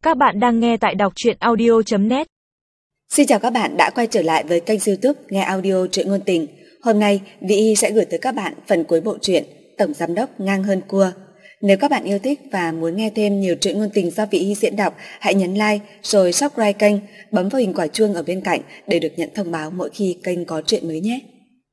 Các bạn đang nghe tại đọc truyện audio.net. Xin chào các bạn đã quay trở lại với kênh YouTube Nghe Audio Truyện Ngôn Tình. Hôm nay Vy Y sẽ gửi tới các bạn phần cuối bộ truyện Tổng Giám Đốc Ngang Hơn Cua. Nếu các bạn yêu thích và muốn nghe thêm nhiều truyện ngôn tình do Vy Y diễn đọc, hãy nhấn like rồi subscribe kênh, bấm vào hình quả chuông ở bên cạnh để được nhận thông báo mỗi khi kênh có truyện mới nhé.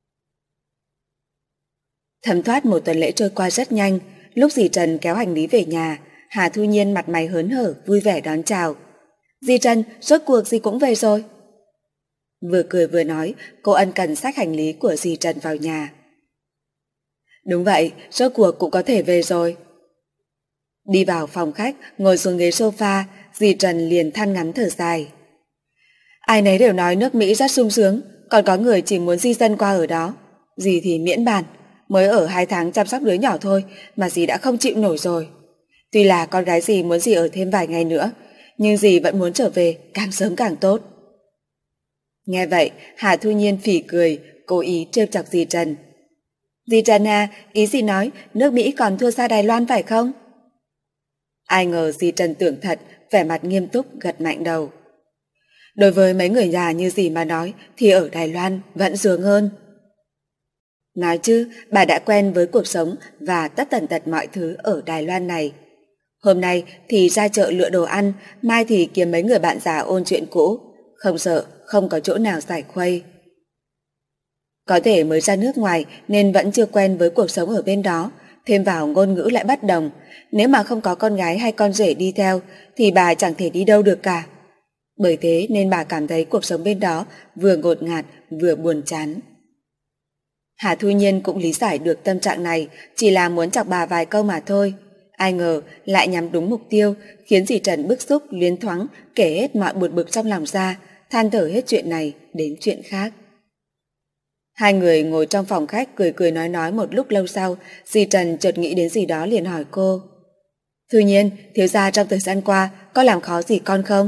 Thấm thoát một tuần lễ trôi qua rất nhanh. Lúc dì Trần kéo hành lý về nhà, Hà Thu Nhiên mặt mày hớn hở vui vẻ đón chào. Dì Trần, rốt cuộc dì cũng về rồi. Vừa cười vừa nói, cô ân cần xách hành lý của dì Trần vào nhà. Đúng vậy, rốt cuộc cũng có thể về rồi. Đi vào phòng khách, ngồi xuống ghế sofa, dì Trần liền than ngắn thở dài. Ai nấy đều nói nước Mỹ rất sung sướng, còn có người chỉ muốn di dân qua ở đó. Dì thì miễn bàn, mới ở 2 tháng chăm sóc đứa nhỏ thôi mà dì đã không chịu nổi rồi. Tuy là con gái dì muốn dì ở thêm vài ngày nữa, nhưng dì vẫn muốn trở về càng sớm càng tốt. Nghe vậy, Hà Thu Nhiên phỉ cười, cố ý trêu chọc dì Trần. Dì Trần à, ý dì nói nước Mỹ còn thua xa Đài Loan phải không? Ai ngờ dì Trần tưởng thật, vẻ mặt nghiêm túc gật mạnh đầu. Đối với mấy người già như dì mà nói thì ở Đài Loan vẫn sướng hơn. Nói chứ, bà đã quen với cuộc sống và tất tần tật mọi thứ ở Đài Loan này. Hôm nay thì ra chợ lựa đồ ăn, mai thì kiếm mấy người bạn già ôn chuyện cũ, không sợ không có chỗ nào giải khuây. Có thể mới ra nước ngoài nên vẫn chưa quen với cuộc sống ở bên đó, thêm vào ngôn ngữ lại bất đồng, nếu mà không có con gái hay con rể đi theo thì bà chẳng thể đi đâu được cả. Bởi thế nên bà cảm thấy cuộc sống bên đó vừa ngột ngạt vừa buồn chán. Hà Thu Nhiên cũng lý giải được tâm trạng này, chỉ là muốn chọc bà vài câu mà thôi. Ai ngờ lại nhắm đúng mục tiêu, khiến dì Trần bức xúc luyến thoáng kể hết mọi buồn bực trong lòng ra, than thở hết chuyện này đến chuyện khác. Hai người ngồi trong phòng khách cười cười nói một lúc lâu sau, dì Trần chợt nghĩ đến gì đó liền hỏi cô. Thu Nhiên, thiếu gia trong thời gian qua có làm khó gì con không?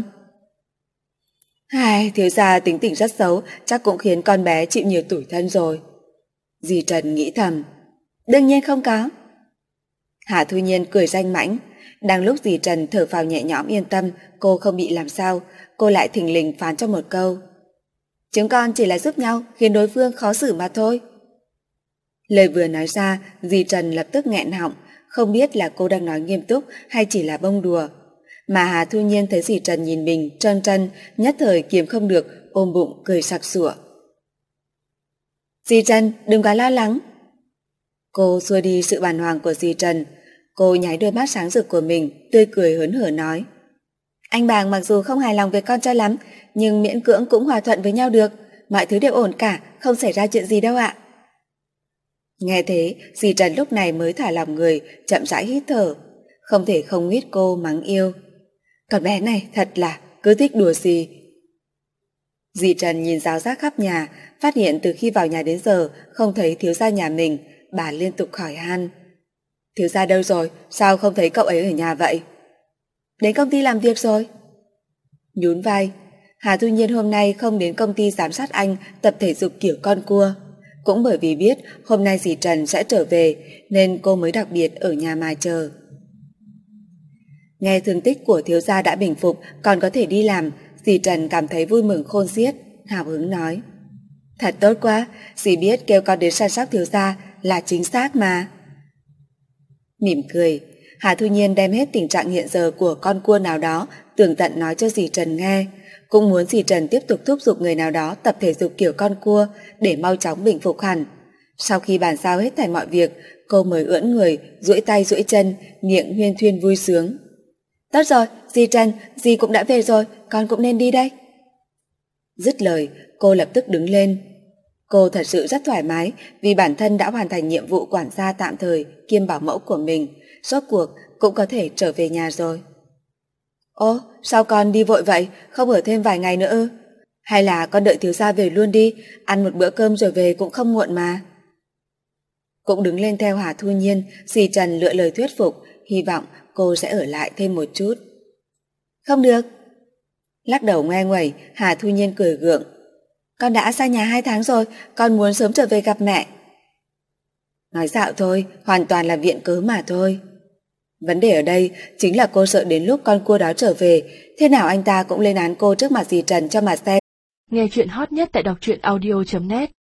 Thiếu gia tính tình rất xấu, chắc cũng khiến con bé chịu nhiều tủi thân rồi. Dì Trần nghĩ thầm. Đương nhiên không có. Hà Thu Nhiên cười danh mãnh. Đang lúc dì Trần thở phào nhẹ nhõm yên tâm cô không bị làm sao, cô lại thình lình phán cho một câu. Chúng con chỉ là giúp nhau khiến đối phương khó xử mà thôi. Lời vừa nói ra, dì Trần lập tức nghẹn họng, không biết là cô đang nói nghiêm túc hay chỉ là bông đùa. Mà Hà Thu Nhiên thấy dì Trần nhìn mình trơn trân, nhất thời kiềm không được, ôm bụng cười sặc sụa. Dì Trần, đừng quá lo lắng. Cô xua đi sự bàng hoàng của dì Trần. Cô nháy đôi mắt sáng rực của mình, tươi cười hớn hở nói. Anh Bàng mặc dù không hài lòng về con cho lắm, nhưng miễn cưỡng cũng hòa thuận với nhau được. Mọi thứ đều ổn cả, không xảy ra chuyện gì đâu ạ. Nghe thế, dì Trần lúc này mới thả lòng người, chậm rãi hít thở. Không thể không nguyết cô mắng yêu. Con bé này thật là cứ thích đùa gì. Dì Trần nhìn ráo rác khắp nhà, phát hiện từ khi vào nhà đến giờ không thấy thiếu gia nhà mình, bà liên tục hỏi han. Thiếu gia đâu rồi, sao không thấy cậu ấy ở nhà vậy? Đến công ty làm việc rồi. Nhún vai, Hà Thu Nhiên hôm nay không đến công ty giám sát anh tập thể dục kiểu con cua. Cũng bởi vì biết hôm nay dì Trần sẽ trở về nên cô mới đặc biệt ở nhà mà chờ. Nghe thương tích của thiếu gia đã bình phục còn có thể đi làm, dì Trần cảm thấy vui mừng khôn xiết, hào hứng nói. Thật tốt quá, dì biết kêu con đến săn sóc thiếu gia là chính xác mà. Mỉm cười, Hà Thu Nhiên đem hết tình trạng hiện giờ của con cua nào đó tường tận nói cho dì Trần nghe, cũng muốn dì Trần tiếp tục thúc giục người nào đó tập thể dục kiểu con cua để mau chóng bình phục hẳn. Sau khi bàn giao hết thảy mọi việc, cô mới ưỡn người, duỗi tay duỗi chân, miệng huyên thuyên vui sướng. Tốt rồi, dì Trần, dì cũng đã về rồi, con cũng nên đi đây. Dứt lời, cô lập tức đứng lên. Cô thật sự rất thoải mái vì bản thân đã hoàn thành nhiệm vụ quản gia tạm thời kiêm bảo mẫu của mình, rốt cuộc cũng có thể trở về nhà rồi. Ô, sao con đi vội vậy, không ở thêm vài ngày nữa ư? Hay là con đợi thiếu gia về luôn đi, ăn một bữa cơm rồi về cũng không muộn mà. Cũng đứng lên theo Hà Thu Nhiên, dì Trần lựa lời thuyết phục, hy vọng cô sẽ ở lại thêm một chút. Không được. Lắc đầu ngoe nguẩy, Hà Thu Nhiên cười gượng. Con đã xa nhà 2 tháng rồi, con muốn sớm trở về gặp mẹ. Nói dạo thôi, hoàn toàn là viện cớ mà thôi. Vấn đề ở đây chính là cô sợ đến lúc con cua đó trở về, thế nào anh ta cũng lên án cô trước mặt dì Trần cho mà xem. Nghe chuyện hot nhất tại đọc truyện audio.net